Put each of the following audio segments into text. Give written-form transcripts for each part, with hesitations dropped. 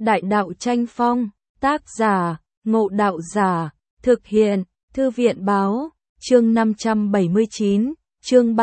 Đại đạo tranh phong, tác giả, Ngộ Đạo Giả, thực hiện, Thư viện báo, chương 579, chương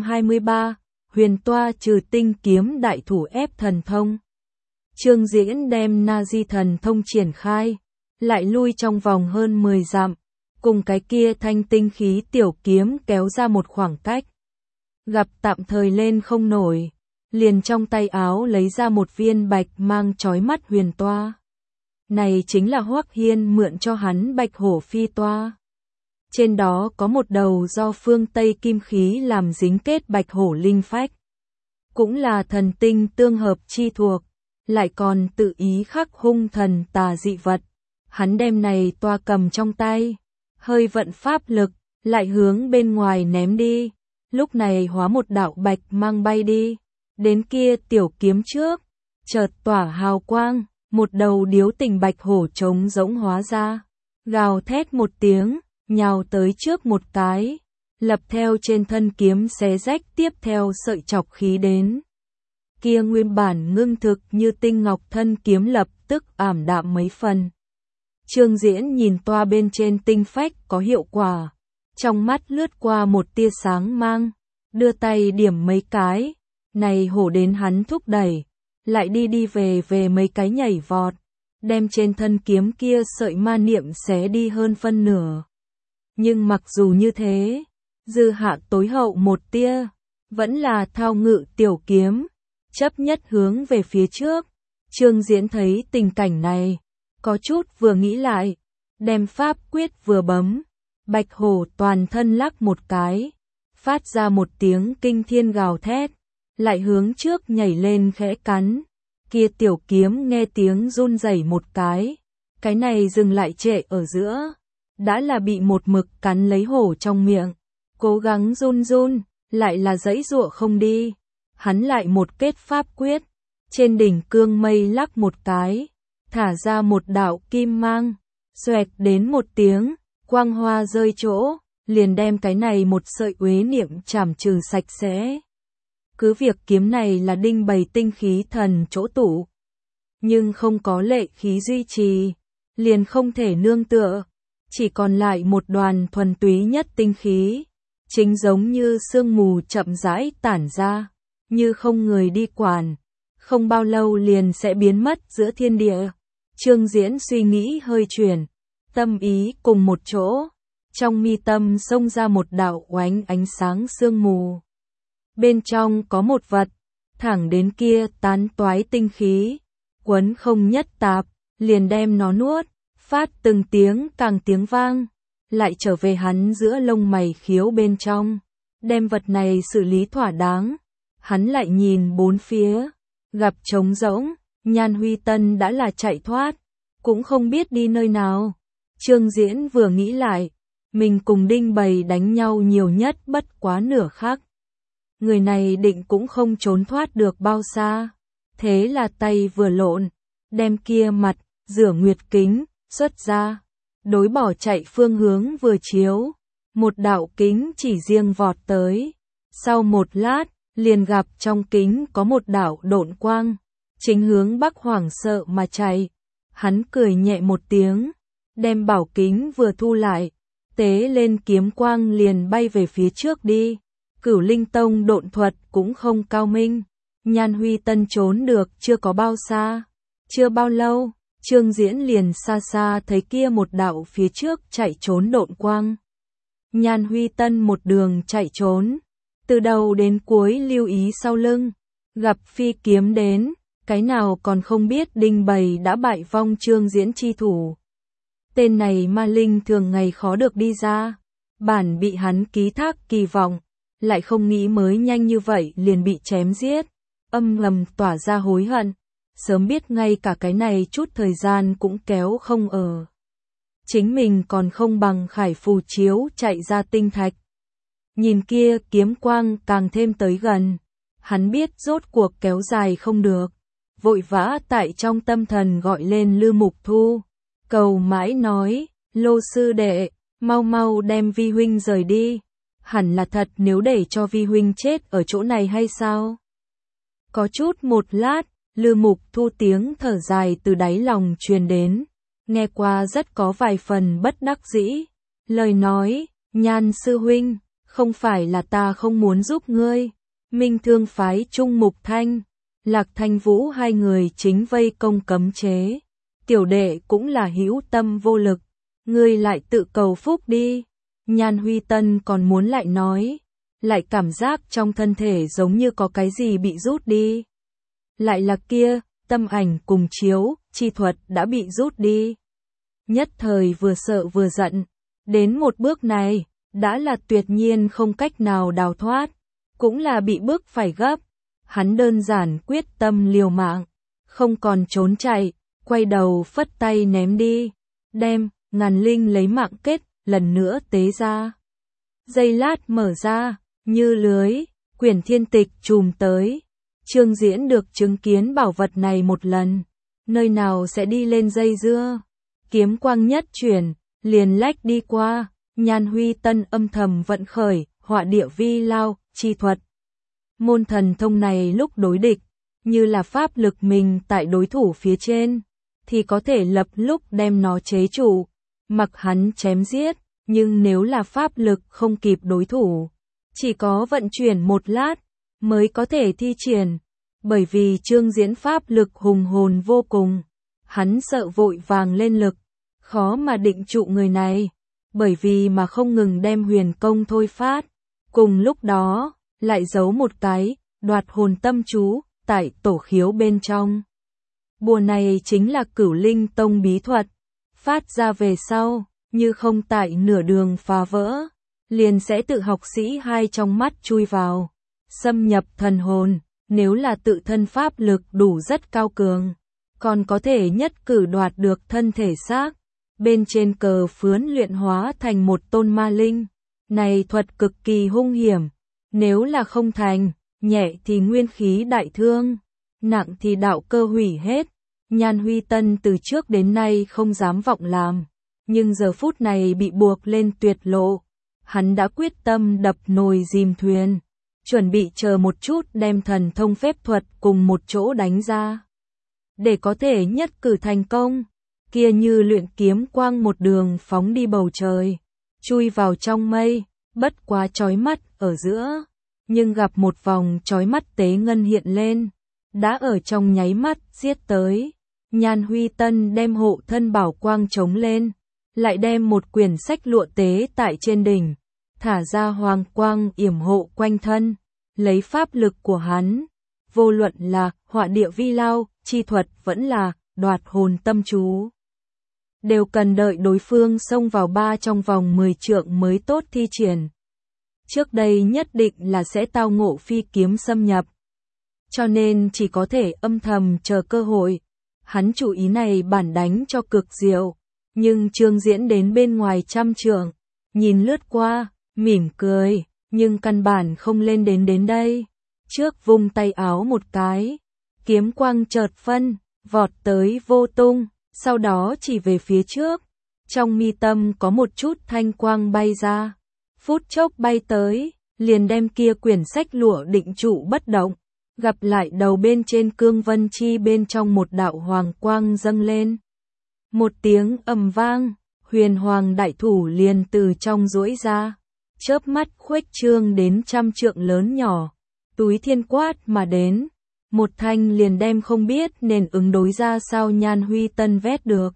323, huyền toa trừ tinh kiếm đại thủ ép thần thông. Chương diễn đem Na Di thần thông triển khai, lại lui trong vòng hơn 10 dặm, cùng cái kia thanh tinh khí tiểu kiếm kéo ra một khoảng cách. Gặp tạm thời lên không nổi, liền trong tay áo lấy ra một viên bạch mang chói mắt huyền toa. Này chính là Hoắc Hiên mượn cho hắn bạch hổ phi toa. Trên đó có một đầu do phương Tây kim khí làm dính kết bạch hổ linh phách. Cũng là thần tinh tương hợp chi thuộc, lại còn tự ý khắc hung thần tà dị vật. Hắn đem này toa cầm trong tay, hơi vận pháp lực, lại hướng bên ngoài ném đi. Lúc này hóa một đạo bạch mang bay đi, đến kia tiểu kiếm trước, chợt tỏa hào quang, một đầu điếu tình bạch hổ trống rỗng hóa ra, gào thét một tiếng, nhào tới trước một cái, lập theo trên thân kiếm xé rách tiếp theo sợi chọc khí đến. Kia nguyên bản ngưng thực như tinh ngọc thân kiếm lập tức ảm đạm mấy phần. Trương Diễn nhìn toa bên trên tinh phách có hiệu quả, trong mắt lướt qua một tia sáng mang, đưa tay điểm mấy cái, này hổ đến hắn thúc đẩy, lại đi về mấy cái nhảy vọt, đem trên thân kiếm kia sợi ma niệm xé đi hơn phân nửa. Nhưng mặc dù như thế, dư hạ tối hậu một tia, vẫn là thao ngự tiểu kiếm, chấp nhất hướng về phía trước. Trương Diễn thấy tình cảnh này, có chút vừa nghĩ lại, đem pháp quyết vừa bấm, bạch hổ toàn thân lắc một cái, phát ra một tiếng kinh thiên gào thét, lại hướng trước nhảy lên khẽ cắn. Kia tiểu kiếm nghe tiếng run rẩy một cái này dừng lại trệ ở giữa, đã là bị một mực cắn lấy hổ trong miệng, cố gắng run, lại là giãy giụa không đi. Hắn lại một kết pháp quyết, trên đỉnh cương mây lắc một cái, thả ra một đạo kim mang, xoẹt đến một tiếng, quang hoa rơi chỗ, liền đem cái này một sợi uế niệm chảm trừ sạch sẽ. Cứ việc kiếm này là đinh bày tinh khí thần chỗ tủ, nhưng không có lệ khí duy trì, liền không thể nương tựa, chỉ còn lại một đoàn thuần túy nhất tinh khí, chính giống như sương mù chậm rãi tản ra, như không người đi quản, không bao lâu liền sẽ biến mất giữa thiên địa. Trương Diễn suy nghĩ hơi chuyển, tâm ý cùng một chỗ, trong mi tâm xông ra một đạo oánh ánh sáng sương mù. Bên trong có một vật, thẳng đến kia tán toái tinh khí, quấn không nhất tạp, liền đem nó nuốt, phát từng tiếng càng tiếng vang, lại trở về hắn giữa lông mày khiếu bên trong, đem vật này xử lý thỏa đáng. Hắn lại nhìn bốn phía, gặp trống rỗng, Nhan Huy Tân đã là chạy thoát, cũng không biết đi nơi nào. Trương Diễn vừa nghĩ lại, mình cùng Đinh Bầy đánh nhau nhiều nhất bất quá nửa khắc. Người này định cũng không trốn thoát được bao xa. Thế là tay vừa lộn, đem kia mặt, rửa nguyệt kính, xuất ra. Đối bỏ chạy phương hướng vừa chiếu, một đạo kính chỉ riêng vọt tới. Sau một lát, liền gặp trong kính có một đạo độn quang, chính hướng Bắc hoảng sợ mà chạy. Hắn cười nhẹ một tiếng, đem bảo kính vừa thu lại, tế lên kiếm quang liền bay về phía trước đi. Cửu Linh Tông độn thuật cũng không cao minh, Nhan Huy Tân trốn được chưa có bao xa, chưa bao lâu, Trương Diễn liền xa xa thấy kia một đạo phía trước chạy trốn độn quang. Nhan Huy Tân một đường chạy trốn, từ đầu đến cuối lưu ý sau lưng, gặp phi kiếm đến, cái nào còn không biết Đinh Bầy đã bại vong Trương Diễn chi thủ. Tên này ma linh thường ngày khó được đi ra, bản bị hắn ký thác kỳ vọng, lại không nghĩ mới nhanh như vậy liền bị chém giết, âm ngầm tỏa ra hối hận, sớm biết ngay cả cái này chút thời gian cũng kéo không ở. Chính mình còn không bằng khải phù chiếu chạy ra tinh thạch. Nhìn kia kiếm quang càng thêm tới gần, hắn biết rốt cuộc kéo dài không được, vội vã tại trong tâm thần gọi lên Lư Mục Thu, cầu mãi nói, Lô sư đệ, mau mau đem vi huynh rời đi. Hẳn là thật nếu để cho vi huynh chết ở chỗ này hay sao? Có chút một lát, Lư Mục Thu tiếng thở dài từ đáy lòng truyền đến, nghe qua rất có vài phần bất đắc dĩ. Lời nói, Nhan sư huynh, không phải là ta không muốn giúp ngươi. Minh Thương phái Trung Mục Thanh, Lạc Thanh Vũ hai người chính vây công cấm chế. Tiểu đệ cũng là hữu tâm vô lực, ngươi lại tự cầu phúc đi. Nhan Huy Tân còn muốn lại nói, lại cảm giác trong thân thể giống như có cái gì bị rút đi. Lại là kia, tâm ảnh cùng chiếu, chi thuật đã bị rút đi. Nhất thời vừa sợ vừa giận, đến một bước này, đã là tuyệt nhiên không cách nào đào thoát, cũng là bị bức phải gấp. Hắn đơn giản quyết tâm liều mạng, không còn trốn chạy, quay đầu phất tay ném đi, đem ngàn linh lấy mạng kết, lần nữa tế ra. Giây lát mở ra, như lưới, quyển thiên tịch trùm tới. Trương Diễn được chứng kiến bảo vật này một lần, nơi nào sẽ đi lên dây dưa. Kiếm quang nhất chuyển, liền lách đi qua. Nhan Huy Tân âm thầm vận khởi, họa địa vi lao, chi thuật. Môn thần thông này lúc đối địch, như là pháp lực mình tại đối thủ phía trên, thì có thể lập lúc đem nó chế trụ, mặc hắn chém giết, nhưng nếu là pháp lực không kịp đối thủ, chỉ có vận chuyển một lát, mới có thể thi triển. Bởi vì Trương Diễn pháp lực hùng hồn vô cùng, hắn sợ vội vàng lên lực, khó mà định trụ người này, bởi vì mà không ngừng đem huyền công thôi phát. Cùng lúc đó, lại giấu một cái, đoạt hồn tâm chú, tại tổ khiếu bên trong. Bùa này chính là Cửu Linh Tông bí thuật, phát ra về sau, như không tại nửa đường phá vỡ, liền sẽ tự học sĩ hai trong mắt chui vào, xâm nhập thần hồn. Nếu là tự thân pháp lực đủ rất cao cường, còn có thể nhất cử đoạt được thân thể xác, bên trên cờ phướn luyện hóa thành một tôn ma linh. Này thuật cực kỳ hung hiểm, nếu là không thành, nhẹ thì nguyên khí đại thương, nặng thì đạo cơ hủy hết. Nhan Huy Tân từ trước đến nay không dám vọng làm, nhưng giờ phút này bị buộc lên tuyệt lộ, hắn đã quyết tâm đập nồi dìm thuyền, chuẩn bị chờ một chút đem thần thông phép thuật cùng một chỗ đánh ra. Để có thể nhất cử thành công, kia như luyện kiếm quang một đường phóng đi bầu trời, chui vào trong mây, bất quá chói mắt ở giữa, nhưng gặp một vòng chói mắt tế ngân hiện lên, đã ở trong nháy mắt giết tới. Nhan Huy Tân đem hộ thân bảo quang chống lên, lại đem một quyển sách lụa tế tại trên đỉnh, thả ra hoàng quang yểm hộ quanh thân, lấy pháp lực của hắn, vô luận là họa địa vi lao, chi thuật vẫn là đoạt hồn tâm chú, đều cần đợi đối phương xông vào trong vòng 10 trượng mới tốt thi triển. Trước đây nhất định là sẽ tao ngộ phi kiếm xâm nhập, cho nên chỉ có thể âm thầm chờ cơ hội. Hắn chủ ý này bản đánh cho cực diệu, nhưng Trương Diễn đến bên ngoài 100 trượng, nhìn lướt qua, mỉm cười, nhưng căn bản không lên đến đây. Trước vung tay áo một cái, kiếm quang chợt phân, vọt tới vô tung, sau đó chỉ về phía trước. Trong mi tâm có một chút thanh quang bay ra, phút chốc bay tới, liền đem kia quyển sách lụa định trụ bất động. Gặp lại đầu bên trên cương vân chi bên trong một đạo hoàng quang dâng lên. Một tiếng ầm vang, huyền hoàng đại thủ liền từ trong duỗi ra, chớp mắt khuếch trương đến 100 trượng lớn nhỏ, túi thiên quát mà đến, một thanh liền đem không biết nên ứng đối ra sao Nhan Huy Tân vét được.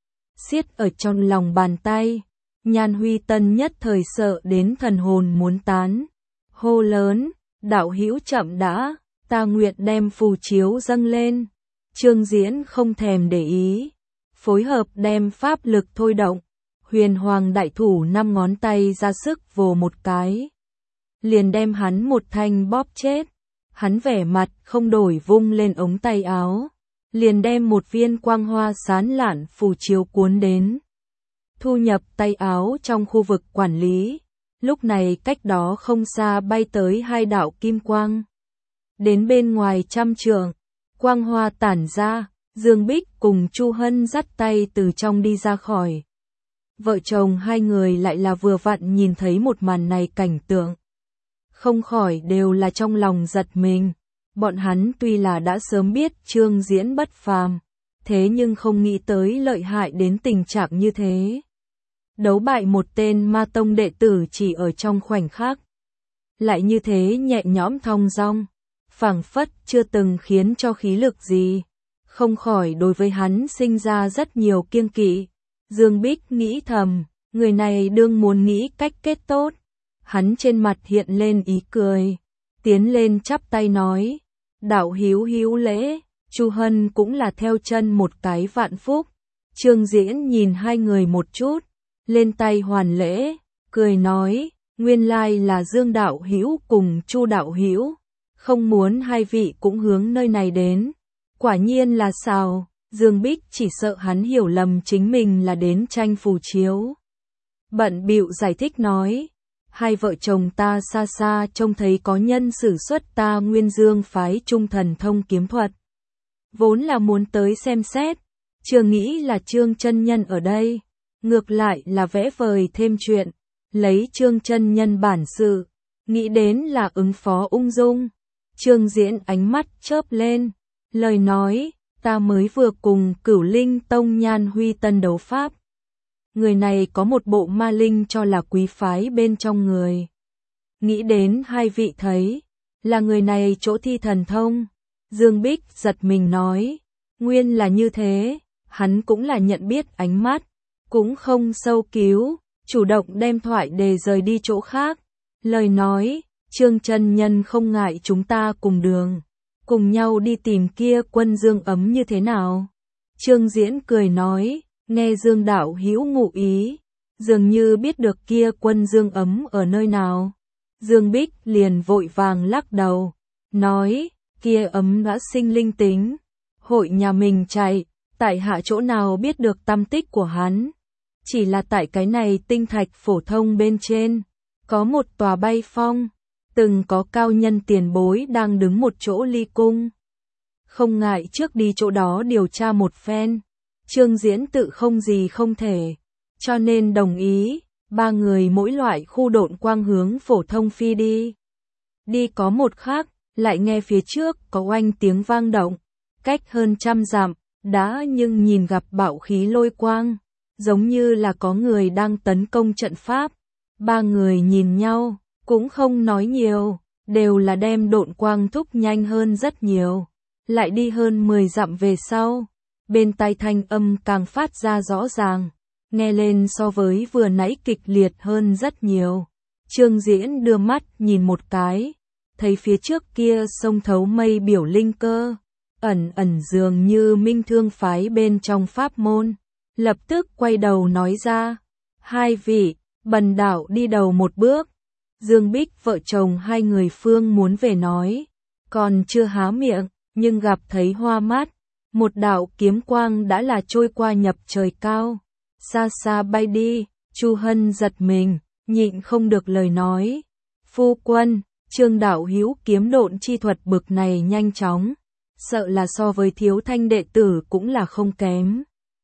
Xiết ở trong lòng bàn tay, Nhan Huy Tân nhất thời sợ đến thần hồn muốn tán, hô lớn, đạo hữu chậm đã. Ta nguyện đem phù chiếu dâng lên. Trương Diễn không thèm để ý, phối hợp đem pháp lực thôi động, huyền hoàng đại thủ 5 ngón tay ra sức vồ một cái, liền đem hắn một thanh bóp chết. Hắn vẻ mặt không đổi vung lên ống tay áo, liền đem một viên quang hoa sán lạn phù chiếu cuốn đến, thu nhập tay áo trong khu vực quản lý. Lúc này cách đó không xa bay tới 2 đạo kim quang. Đến bên ngoài 100 trượng, quang hoa tản ra, Dương Bích cùng Chu Hân dắt tay từ trong đi ra khỏi. Vợ chồng hai người lại là vừa vặn nhìn thấy một màn này cảnh tượng, không khỏi đều là trong lòng giật mình. Bọn hắn tuy là đã sớm biết Trương Diễn bất phàm, thế nhưng không nghĩ tới lợi hại đến tình trạng như thế. Đấu bại một tên ma tông đệ tử chỉ ở trong khoảnh khắc. Lại như thế nhẹ nhõm thong dong, phảng phất chưa từng khiến cho khí lực gì. Không khỏi đối với hắn sinh ra rất nhiều kiêng kỵ. Dương Bích nghĩ thầm, người này đương muốn nghĩ cách kết tốt. Hắn trên mặt hiện lên ý cười, tiến lên chắp tay nói, đạo hữu hữu lễ. Chu Hân cũng là theo chân một cái vạn phúc. Trương Diễn nhìn hai người một chút, lên tay hoàn lễ, cười nói, nguyên lai là Dương đạo hữu cùng Chu đạo hữu, không muốn hai vị cũng hướng nơi này đến. Quả nhiên là sao? Dương Bích chỉ sợ hắn hiểu lầm chính mình là đến tranh phù chiếu. Bận bịu giải thích nói, hai vợ chồng ta xa xa trông thấy có nhân sử xuất ta Nguyên Dương phái Trung Thần Thông kiếm thuật. Vốn là muốn tới xem xét, chưa nghĩ là Trương chân nhân ở đây, ngược lại là vẽ vời thêm chuyện, lấy Trương chân nhân bản sự, nghĩ đến là ứng phó ung dung. Trương Diễn ánh mắt chớp lên, lời nói, ta mới vừa cùng Cửu Linh Tông Nhan Huy Tân đấu pháp. Người này có một bộ ma linh cho là quý phái bên trong người. Nghĩ đến hai vị thấy, là người này chỗ thi thần thông. Dương Bích giật mình nói, nguyên là như thế, hắn cũng là nhận biết ánh mắt, cũng không sâu cứu, chủ động đem thoại đề rời đi chỗ khác. Lời nói, Trương chân nhân không ngại chúng ta cùng đường, cùng nhau đi tìm kia quân Dương ấm như thế nào. Trương Diễn cười nói, nghe Dương đạo hữu ngụ ý, dường như biết được kia quân Dương ấm ở nơi nào. Dương Bích liền vội vàng lắc đầu, nói, kia ấm đã sinh linh tính, hội nhà mình chạy, tại hạ chỗ nào biết được tâm tích của hắn. Chỉ là tại cái này tinh thạch phổ thông bên trên, có một tòa bay phong, từng có cao nhân tiền bối đang đứng một chỗ ly cung. Không ngại trước đi chỗ đó điều tra một phen. Trương Diễn tự không gì không thể, cho nên đồng ý, ba người mỗi loại khu độn quang hướng phổ thông phi đi. Đi có một khắc, lại nghe phía trước có oanh tiếng vang động, cách hơn 100 dặm, đã nhưng nhìn gặp bạo khí lôi quang, giống như là có người đang tấn công trận pháp. Ba người nhìn nhau, cũng không nói nhiều, đều là đem độn quang thúc nhanh hơn rất nhiều. Lại đi hơn 10 dặm về sau, bên tai thanh âm càng phát ra rõ ràng, nghe lên so với vừa nãy kịch liệt hơn rất nhiều. Trương Diễn đưa mắt nhìn một cái, thấy phía trước kia sông thấu mây biểu linh cơ, ẩn ẩn dường như Minh Thương phái bên trong pháp môn, lập tức quay đầu nói ra, hai vị, bần đạo đi đầu một bước. Dương Bích vợ chồng hai người phương muốn về nói, còn chưa há miệng, nhưng gặp thấy hoa mắt, một đạo kiếm quang đã là trôi qua nhập trời cao, xa xa bay đi. Chu Hân giật mình, nhịn không được lời nói, phu quân, Trương đạo hữu kiếm độn chi thuật bực này nhanh chóng, sợ là so với Thiếu Thanh đệ tử cũng là không kém.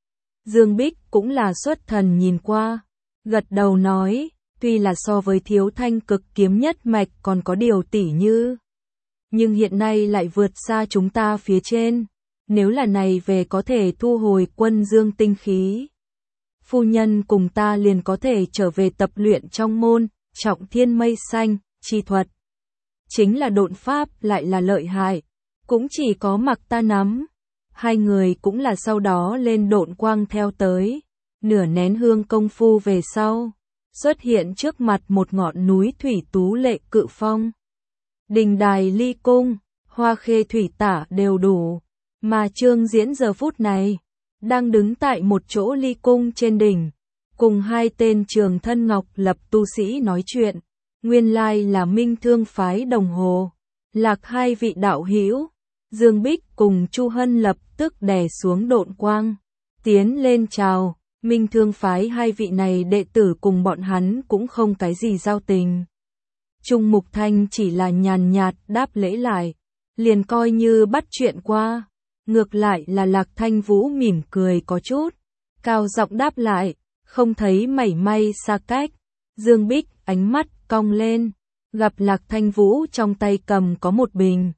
Dương Bích cũng là xuất thần nhìn qua, gật đầu nói, tuy là so với Thiếu Thanh cực kiếm nhất mạch còn có điều tỉ như, nhưng hiện nay lại vượt xa chúng ta phía trên, nếu là này về có thể thu hồi quân dương tinh khí. Phu nhân cùng ta liền có thể trở về tập luyện trong môn, trọng thiên mây xanh, chi thuật. Chính là độn pháp lại là lợi hại, cũng chỉ có mặc ta nắm. Hai người cũng là sau đó lên độn quang theo tới, nửa nén hương công phu về sau, xuất hiện trước mặt một ngọn núi thủy tú lệ cự phong. Đình đài ly cung, hoa khê thủy tả đều đủ, mà Trương Diễn giờ phút này, đang đứng tại một chỗ ly cung trên đỉnh, cùng hai tên Trường Thân Ngọc Lập tu sĩ nói chuyện, nguyên lai là Minh Thương phái Đồng Hồ, Lạc hai vị đạo hữu. Dương Bích cùng Chu Hân lập tức đè xuống độn quang, tiến lên chào. Minh Thương phái hai vị này đệ tử cùng bọn hắn cũng không cái gì giao tình. Trung Mục Thanh chỉ là nhàn nhạt đáp lễ lại, liền coi như bắt chuyện qua. Ngược lại là Lạc Thanh Vũ mỉm cười có chút, cao giọng đáp lại, không thấy mảy may xa cách. Dương Bích ánh mắt cong lên, gặp Lạc Thanh Vũ trong tay cầm có một bình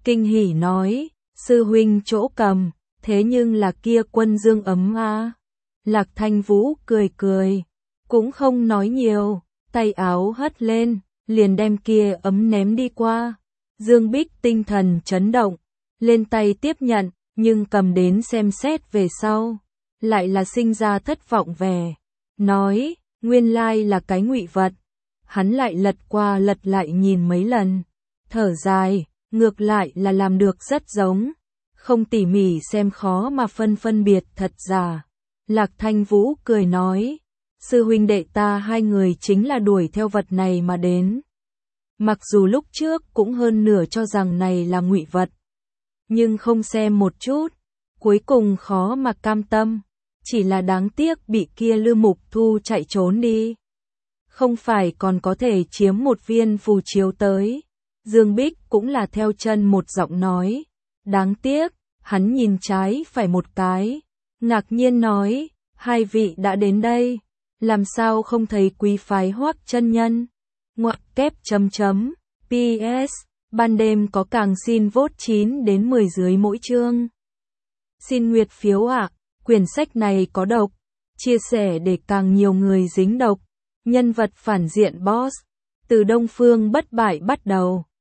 kinh hỉ nói, sư huynh chỗ cầm, thế nhưng là kia quân dương ấm a. Lạc Thanh Vũ cười cười, cũng không nói nhiều, tay áo hất lên, liền đem kia ấm ném đi qua. Dương Bích tinh thần chấn động, lên tay tiếp nhận, nhưng cầm đến xem xét về sau, lại là sinh ra thất vọng vẻ, nói, nguyên lai là cái ngụy vật. Hắn lại lật qua lật lại nhìn mấy lần, thở dài, ngược lại là làm được rất giống, không tỉ mỉ xem khó mà phân biệt thật giả. Lạc Thanh Vũ cười nói, sư huynh đệ ta hai người chính là đuổi theo vật này mà đến. Mặc dù lúc trước cũng hơn nửa cho rằng này là ngụy vật, nhưng không xem một chút, cuối cùng khó mà cam tâm, chỉ là đáng tiếc bị kia Lư Mục Thu chạy trốn đi. Không phải còn có thể chiếm một viên phù chiếu tới. Dương Bích cũng là theo chân một giọng nói, đáng tiếc, hắn nhìn trái phải một cái, ngạc nhiên nói, hai vị đã đến đây, làm sao không thấy quý phái Hoắc chân nhân. Ngoặc kép chấm chấm, PS, ban đêm có càng xin vote 9 đến 10 dưới mỗi chương. Xin nguyệt phiếu ạ, quyển sách này có độc, chia sẻ để càng nhiều người dính độc. Nhân vật phản diện boss, từ Đông Phương bất bại bắt đầu.